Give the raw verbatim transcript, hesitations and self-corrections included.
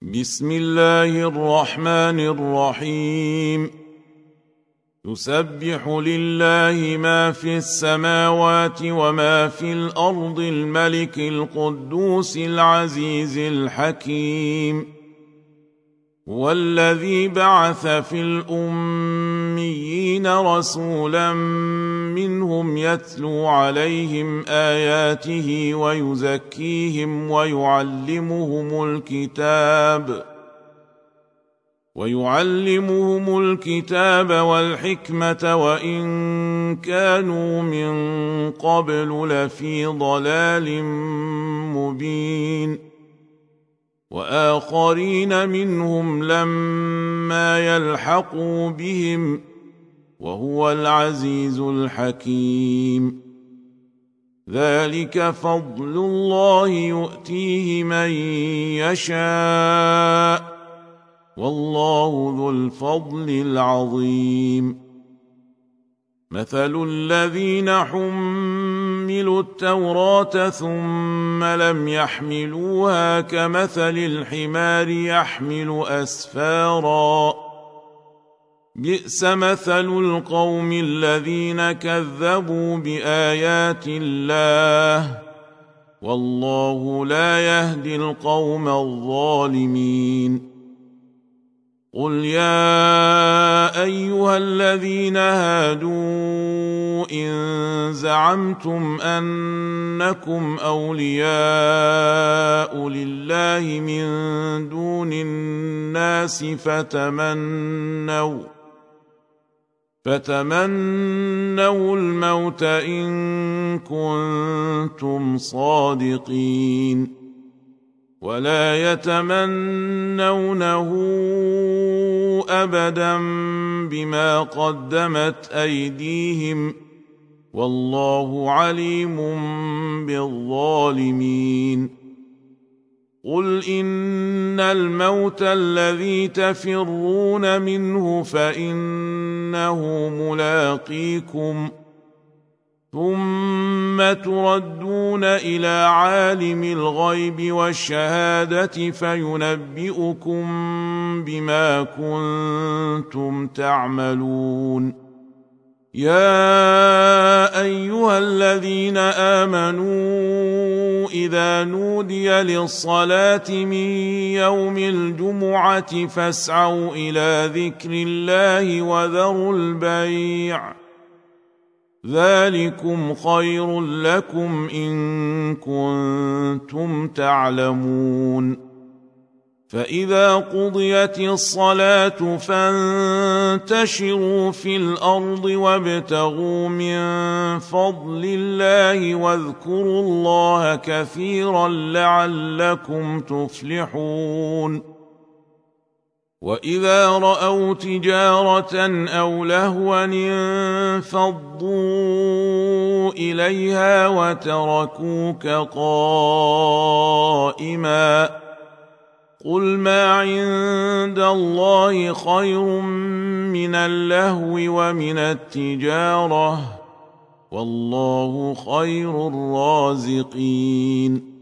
بسم الله الرحمن الرحيم. يسبح لله ما في السماوات وما في الأرض الملك القدوس العزيز الحكيم. هو الذي بعث في الأميين رسولا منهم يتلو عليهم آياته ويزكيهم ويعلمهم الكتاب ويعلمهم الكتاب والحكمة وإن كانوا من قبل لفي ضلال مبين. وآخرين منهم لما يلحقوا بهم وهو العزيز الحكيم. ذلك فضل الله يؤتيه من يشاء والله ذو الفضل العظيم. مثل الذين حملوا التوراة ثم لم يحملوها كمثل الحمار يحمل أسفارا بئس مثل القوم الذين كذبوا بآيات الله والله لا يهدي القوم الظالمين. قل يا أيها الذين هادوا إن زعمتم أنكم أولياء لله من دون الناس فتمنوا فتمنوا الموت إن كنتم صادقين ولا يتمنونه أبدا بما قدمت أيديهم والله عليم بالظالمين. قل إن الموت الذي تفرون منه فإنه ملاقيكم ثم تردون إلى عالم الغيب والشهادة فينبئكم بما كنتم تعملون. يا أيها الذين آمنوا إذا نودي للصلاة من يوم الجمعة فاسعوا إلى ذكر الله وذروا البيع ذلكم خير لكم إن كنتم تعلمون. فإذا قضيت الصلاة فانتشروا في الأرض وابتغوا من فضل الله واذكروا الله كثيرا لعلكم تفلحون. وإذا رأوا تجارة أو لهوا انفضوا إليها وتركوك قائما قل ما عند الله خير من اللهو ومن التجارة والله خير الرازقين.